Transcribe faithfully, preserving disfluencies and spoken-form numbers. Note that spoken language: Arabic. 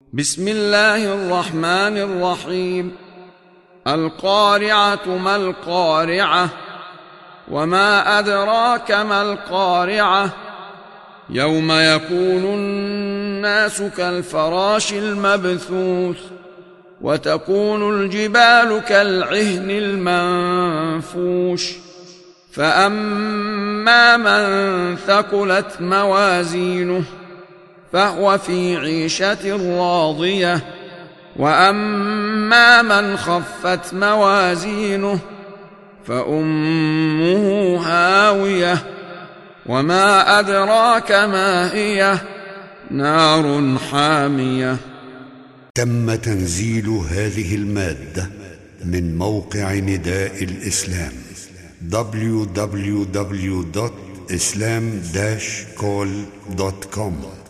بسم الله الرحمن الرحيم. القارعة ما القارعة وما أدراك ما القارعة يوم يكون الناس كالفراش المبثوث وتكون الجبال كالعهن المنفوش فأما من ثقلت موازينه فهو في عيشة راضية وأما من خفت موازينه فأمه هاوية وما أدراك ما هي نار حامية. تم تنزيل هذه المادة من موقع نداء الإسلام دبليو دبليو دبليو دوت إسلام داش كول دوت كوم.